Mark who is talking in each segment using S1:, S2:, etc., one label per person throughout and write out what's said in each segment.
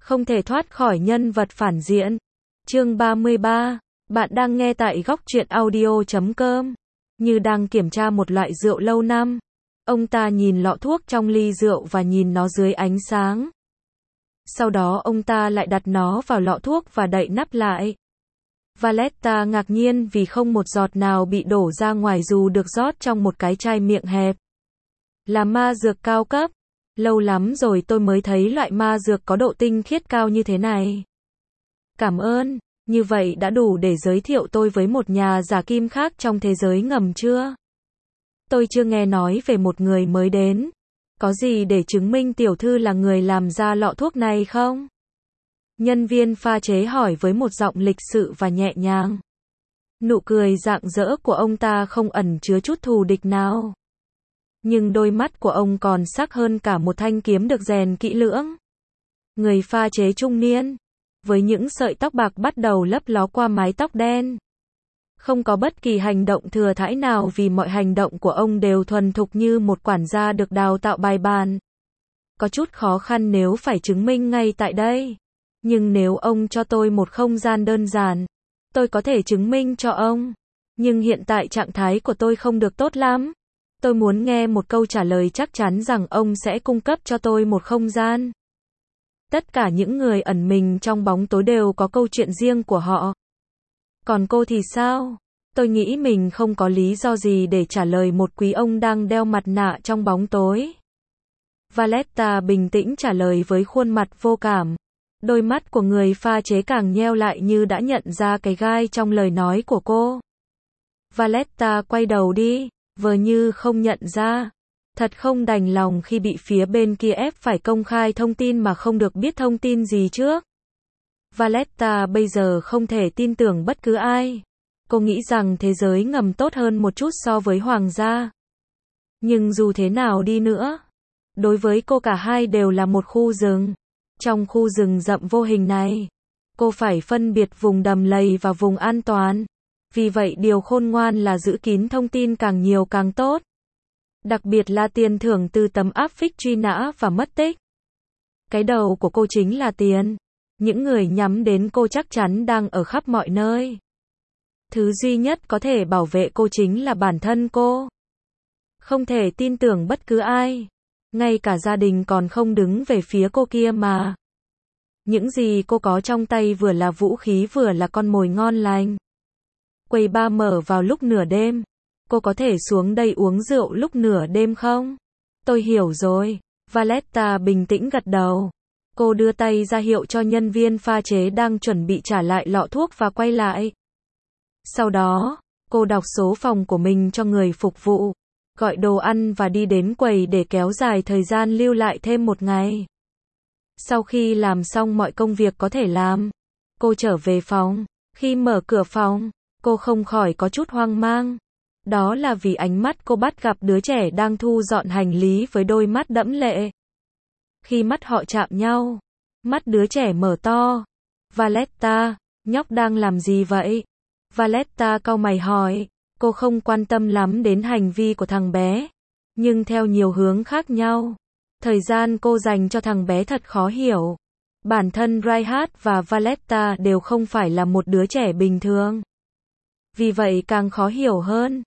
S1: Không thể thoát khỏi nhân vật phản diện. Chương 33. Bạn đang nghe tại góc truyện audio.com. Như đang kiểm tra một loại rượu lâu năm. Ông ta nhìn lọ thuốc trong ly rượu và nhìn nó dưới ánh sáng. Sau đó ông ta lại đặt nó vào lọ thuốc và đậy nắp lại. Valletta ngạc nhiên vì không một giọt nào bị đổ ra ngoài dù được rót trong một cái chai miệng hẹp. Là ma dược cao cấp. Lâu lắm rồi tôi mới thấy loại ma dược có độ tinh khiết cao như thế này. Cảm ơn, như vậy đã đủ để giới thiệu tôi với một nhà giả kim khác trong thế giới ngầm chưa? Tôi chưa nghe nói về một người mới đến. Có gì để chứng minh tiểu thư là người làm ra lọ thuốc này không? Nhân viên pha chế hỏi với một giọng lịch sự và nhẹ nhàng. Nụ cười rạng rỡ của ông ta không ẩn chứa chút thù địch nào. Nhưng đôi mắt của ông còn sắc hơn cả một thanh kiếm được rèn kỹ lưỡng. Người pha chế trung niên, với những sợi tóc bạc bắt đầu lấp ló qua mái tóc đen. Không có bất kỳ hành động thừa thãi nào vì mọi hành động của ông đều thuần thục như một quản gia được đào tạo bài bản. Có chút khó khăn nếu phải chứng minh ngay tại đây. Nhưng nếu ông cho tôi một không gian đơn giản, tôi có thể chứng minh cho ông. Nhưng hiện tại trạng thái của tôi không được tốt lắm. Tôi muốn nghe một câu trả lời chắc chắn rằng ông sẽ cung cấp cho tôi một không gian. Tất cả những người ẩn mình trong bóng tối đều có câu chuyện riêng của họ. Còn cô thì sao? Tôi nghĩ mình không có lý do gì để trả lời một quý ông đang đeo mặt nạ trong bóng tối. Valletta bình tĩnh trả lời với khuôn mặt vô cảm. Đôi mắt của người pha chế càng nheo lại như đã nhận ra cái gai trong lời nói của cô. Valletta quay đầu đi, vờ như không nhận ra. Thật không đành lòng khi bị phía bên kia ép phải công khai thông tin mà không được biết thông tin gì trước. Valletta bây giờ không thể tin tưởng bất cứ ai. Cô nghĩ rằng thế giới ngầm tốt hơn một chút so với hoàng gia. Nhưng dù thế nào đi nữa, đối với cô cả hai đều là một khu rừng. Trong khu rừng rậm vô hình này, cô phải phân biệt vùng đầm lầy và vùng an toàn. Vì vậy điều khôn ngoan là giữ kín thông tin càng nhiều càng tốt. Đặc biệt là tiền thưởng từ tấm áp phích truy nã và mất tích. Cái đầu của cô chính là tiền. Những người nhắm đến cô chắc chắn đang ở khắp mọi nơi. Thứ duy nhất có thể bảo vệ cô chính là bản thân cô. Không thể tin tưởng bất cứ ai. Ngay cả gia đình còn không đứng về phía cô kia mà. Những gì cô có trong tay vừa là vũ khí vừa là con mồi ngon lành. Quầy bar mở vào lúc nửa đêm. Cô có thể xuống đây uống rượu lúc nửa đêm không? Tôi hiểu rồi. Valletta bình tĩnh gật đầu. Cô đưa tay ra hiệu cho nhân viên pha chế đang chuẩn bị trả lại lọ thuốc và quay lại. Sau đó, cô đọc số phòng của mình cho người phục vụ, gọi đồ ăn và đi đến quầy để kéo dài thời gian lưu lại thêm một ngày. Sau khi làm xong mọi công việc có thể làm, cô trở về phòng. Khi mở cửa phòng, cô không khỏi có chút hoang mang. Đó là vì ánh mắt cô bắt gặp đứa trẻ đang thu dọn hành lý với đôi mắt đẫm lệ. Khi mắt họ chạm nhau, mắt đứa trẻ mở to. Valletta, nhóc đang làm gì vậy? Valletta cau mày hỏi. Cô không quan tâm lắm đến hành vi của thằng bé. Nhưng theo nhiều hướng khác nhau, thời gian cô dành cho thằng bé thật khó hiểu. Bản thân Reinhardt và Valletta đều không phải là một đứa trẻ bình thường. Vì vậy càng khó hiểu hơn.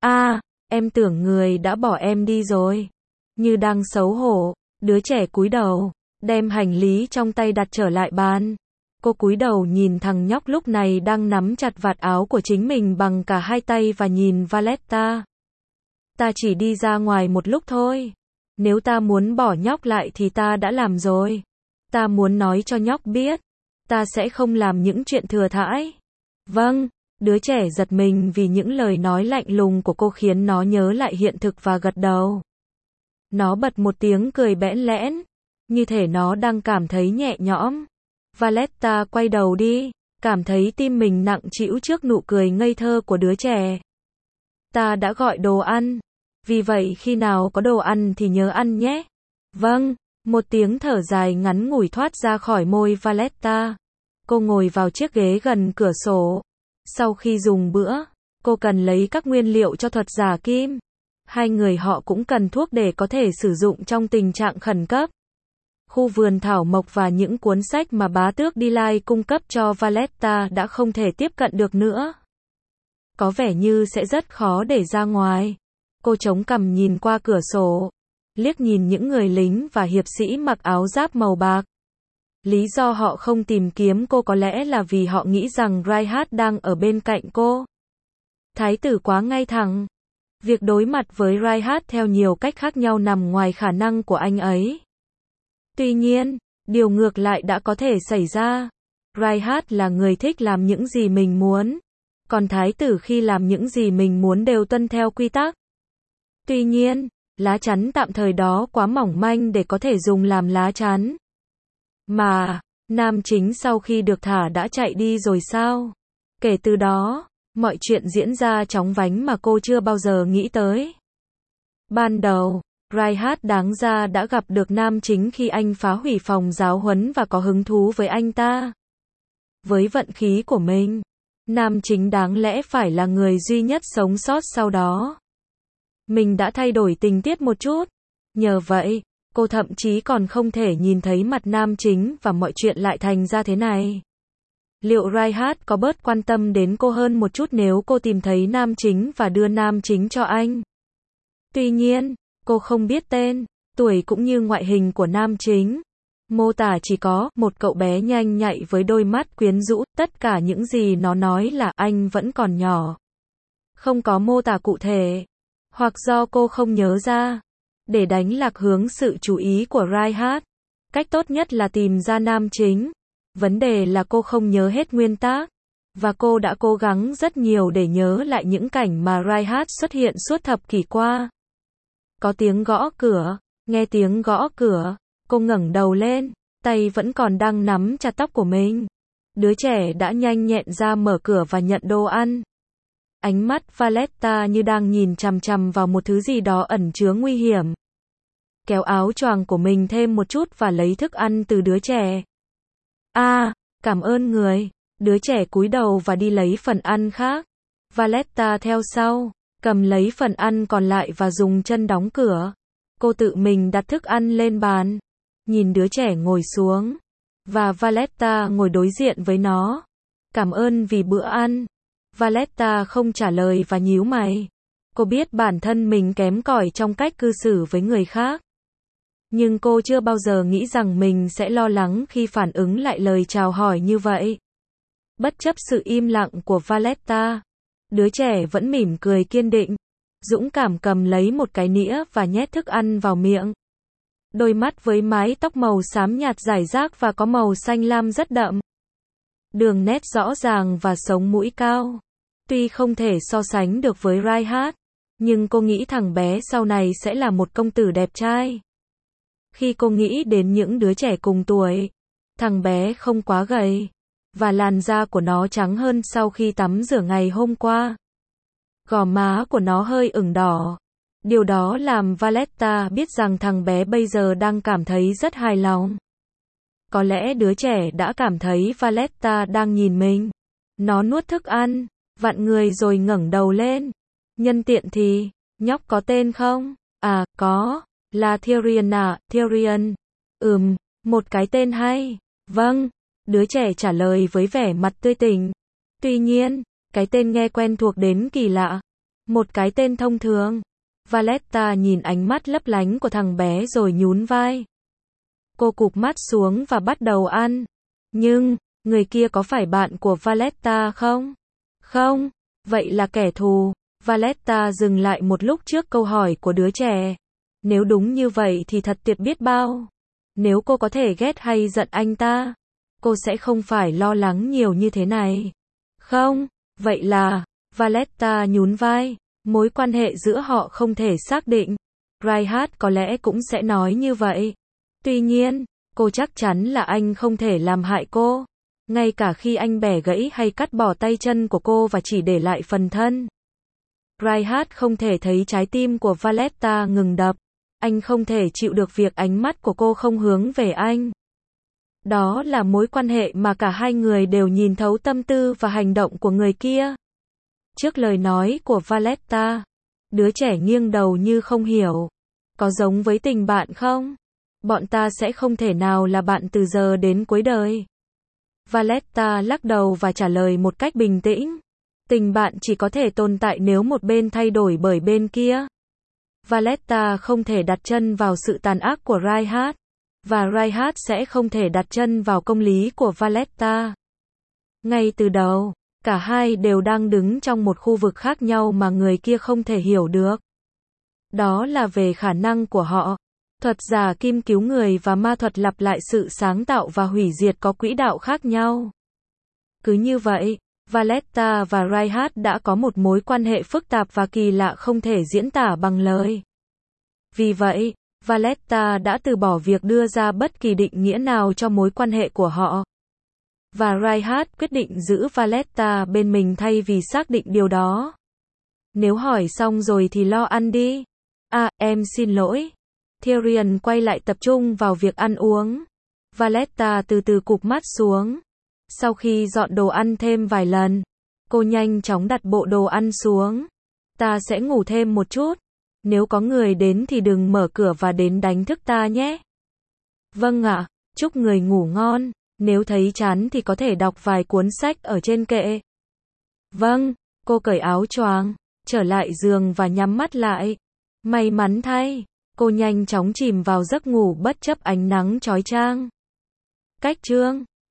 S1: Em tưởng người đã bỏ em đi rồi. Như đang xấu hổ, đứa trẻ cúi đầu, đem hành lý trong tay đặt trở lại bàn. Cô cúi đầu nhìn thằng nhóc lúc này đang nắm chặt vạt áo của chính mình bằng cả hai tay và nhìn Valletta. Ta chỉ đi ra ngoài một lúc thôi. Nếu ta muốn bỏ nhóc lại thì ta đã làm rồi. Ta muốn nói cho nhóc biết. Ta sẽ không làm những chuyện thừa thãi. Vâng. Đứa trẻ giật mình vì những lời nói lạnh lùng của cô khiến nó nhớ lại hiện thực và gật đầu. Nó bật một tiếng cười bẽn lẽn, như thể nó đang cảm thấy nhẹ nhõm. Valletta quay đầu đi, cảm thấy tim mình nặng trĩu trước nụ cười ngây thơ của đứa trẻ. Ta đã gọi đồ ăn, vì vậy khi nào có đồ ăn thì nhớ ăn nhé. Vâng, một tiếng thở dài ngắn ngủi thoát ra khỏi môi Valletta. Cô ngồi vào chiếc ghế gần cửa sổ. Sau khi dùng bữa, cô cần lấy các nguyên liệu cho thuật giả kim. Hai người họ cũng cần thuốc để có thể sử dụng trong tình trạng khẩn cấp. khu vườn thảo mộc và những cuốn sách mà bá tước Delay cung cấp cho Valletta đã không thể tiếp cận được nữa. Có vẻ như sẽ rất khó để ra ngoài. Cô chống cằm nhìn qua cửa sổ, liếc nhìn những người lính và hiệp sĩ mặc áo giáp màu bạc. Lý do họ không tìm kiếm cô có lẽ là vì họ nghĩ rằng Reinhardt đang ở bên cạnh cô. Thái tử quá ngay thẳng. Việc đối mặt với Reinhardt theo nhiều cách khác nhau nằm ngoài khả năng của anh ấy. Tuy nhiên, điều ngược lại đã có thể xảy ra. Reinhardt là người thích làm những gì mình muốn. Còn thái tử khi làm những gì mình muốn đều tuân theo quy tắc. Tuy nhiên, lá chắn tạm thời đó quá mỏng manh để có thể dùng làm lá chắn. Mà, nam chính sau khi được thả đã chạy đi rồi sao? Kể từ đó, mọi chuyện diễn ra chóng vánh mà cô chưa bao giờ nghĩ tới. Ban đầu, Reinhardt đáng ra đã gặp được nam chính khi anh phá hủy phòng giáo huấn và có hứng thú với anh ta. Với vận khí của mình, nam chính đáng lẽ phải là người duy nhất sống sót sau đó. Mình đã thay đổi tình tiết một chút. Nhờ vậy, cô thậm chí còn không thể nhìn thấy mặt nam chính và mọi chuyện lại thành ra thế này. Liệu Reinhardt có bớt quan tâm đến cô hơn một chút nếu cô tìm thấy nam chính và đưa nam chính cho anh? Tuy nhiên, cô không biết tên, tuổi cũng như ngoại hình của nam chính. Mô tả chỉ có một cậu bé nhanh nhạy với đôi mắt quyến rũ, tất cả những gì nó nói là anh vẫn còn nhỏ. Không có mô tả cụ thể, hoặc do cô không nhớ ra. Để đánh lạc hướng sự chú ý của Reinhardt, cách tốt nhất là tìm ra nam chính. Vấn đề là cô không nhớ hết nguyên tác, và cô đã cố gắng rất nhiều để nhớ lại những cảnh mà Reinhardt xuất hiện suốt thập kỷ qua. Có tiếng gõ cửa, nghe tiếng gõ cửa, cô ngẩng đầu lên, tay vẫn còn đang nắm chặt tóc của mình. Đứa trẻ đã nhanh nhẹn ra mở cửa và nhận đồ ăn. Ánh mắt Valletta như đang nhìn chằm chằm vào một thứ gì đó ẩn chứa nguy hiểm. Kéo áo choàng của mình thêm một chút và lấy thức ăn từ đứa trẻ. Cảm ơn người. Đứa trẻ cúi đầu và đi lấy phần ăn khác. Valletta theo sau, cầm lấy phần ăn còn lại và dùng chân đóng cửa. Cô tự mình đặt thức ăn lên bàn, nhìn đứa trẻ ngồi xuống, và Valletta ngồi đối diện với nó. Cảm ơn vì bữa ăn. Valletta không trả lời và nhíu mày. Cô biết bản thân mình kém cỏi trong cách cư xử với người khác. Nhưng cô chưa bao giờ nghĩ rằng mình sẽ lo lắng khi phản ứng lại lời chào hỏi như vậy. Bất chấp sự im lặng của Valletta, đứa trẻ vẫn mỉm cười kiên định, dũng cảm cầm lấy một cái nĩa và nhét thức ăn vào miệng. Đôi mắt với mái tóc màu xám nhạt rải rác và có màu xanh lam rất đậm. Đường nét rõ ràng và sống mũi cao. Tuy không thể so sánh được với Reinhardt, nhưng cô nghĩ thằng bé sau này sẽ là một công tử đẹp trai. Khi cô nghĩ đến những đứa trẻ cùng tuổi, thằng bé không quá gầy, và làn da của nó trắng hơn sau khi tắm rửa ngày hôm qua. Gò má của nó hơi ửng đỏ. Điều đó làm Valletta biết rằng thằng bé bây giờ đang cảm thấy rất hài lòng. Có lẽ đứa trẻ đã cảm thấy Valletta đang nhìn mình. Nó nuốt thức ăn, vặn người rồi ngẩng đầu lên. Nhân tiện thì, nhóc có tên không? Có, là Tyrion à, Tyrion. Một cái tên hay. Vâng, đứa trẻ trả lời với vẻ mặt tươi tỉnh. Tuy nhiên, cái tên nghe quen thuộc đến kỳ lạ. Một cái tên thông thường. Valletta nhìn ánh mắt lấp lánh của thằng bé rồi nhún vai. Cô cụp mắt xuống và bắt đầu ăn. Nhưng, người kia có phải bạn của Valletta không? Không, vậy là kẻ thù. Valletta dừng lại một lúc trước câu hỏi của đứa trẻ. Nếu đúng như vậy thì thật tuyệt biết bao. Nếu cô có thể ghét hay giận anh ta, cô sẽ không phải lo lắng nhiều như thế này. Không, vậy là, Valletta nhún vai, mối quan hệ giữa họ không thể xác định. Reinhardt có lẽ cũng sẽ nói như vậy. Tuy nhiên, cô chắc chắn là anh không thể làm hại cô. Ngay cả khi anh bẻ gãy hay cắt bỏ tay chân của cô và chỉ để lại phần thân. Reinhardt không thể thấy trái tim của Valletta ngừng đập. Anh không thể chịu được việc ánh mắt của cô không hướng về anh. Đó là mối quan hệ mà cả hai người đều nhìn thấu tâm tư và hành động của người kia. Trước lời nói của Valletta, đứa trẻ nghiêng đầu như không hiểu. Có giống với tình bạn không? Bọn ta sẽ không thể nào là bạn từ giờ đến cuối đời. Valletta lắc đầu và trả lời một cách bình tĩnh. Tình bạn chỉ có thể tồn tại nếu một bên thay đổi bởi bên kia. Valletta không thể đặt chân vào sự tàn ác của Reinhardt, và Reinhardt sẽ không thể đặt chân vào công lý của Valletta. Ngay từ đầu, cả hai đều đang đứng trong một khu vực khác nhau mà người kia không thể hiểu được. Đó là về khả năng của họ. Thuật giả kim cứu người và ma thuật lặp lại sự sáng tạo và hủy diệt có quỹ đạo khác nhau. Cứ như vậy, Valletta và Reinhardt đã có một mối quan hệ phức tạp và kỳ lạ không thể diễn tả bằng lời. Vì vậy, Valletta đã từ bỏ việc đưa ra bất kỳ định nghĩa nào cho mối quan hệ của họ. Và Reinhardt quyết định giữ Valletta bên mình thay vì xác định điều đó. Nếu hỏi xong rồi thì lo ăn đi. À, em xin lỗi. Tyrion quay lại tập trung vào việc ăn uống. Valletta từ từ cụp mắt xuống. Sau khi dọn đồ ăn thêm vài lần, cô nhanh chóng đặt bộ đồ ăn xuống. Ta sẽ ngủ thêm một chút. Nếu có người đến thì đừng mở cửa và đến đánh thức ta nhé. Vâng ạ, chúc người ngủ ngon. Nếu thấy chán thì có thể đọc vài cuốn sách ở trên kệ. Vâng, cô cởi áo choàng, trở lại giường và nhắm mắt lại. May mắn thay, cô nhanh chóng chìm vào giấc ngủ bất chấp ánh nắng chói chang. Cách chương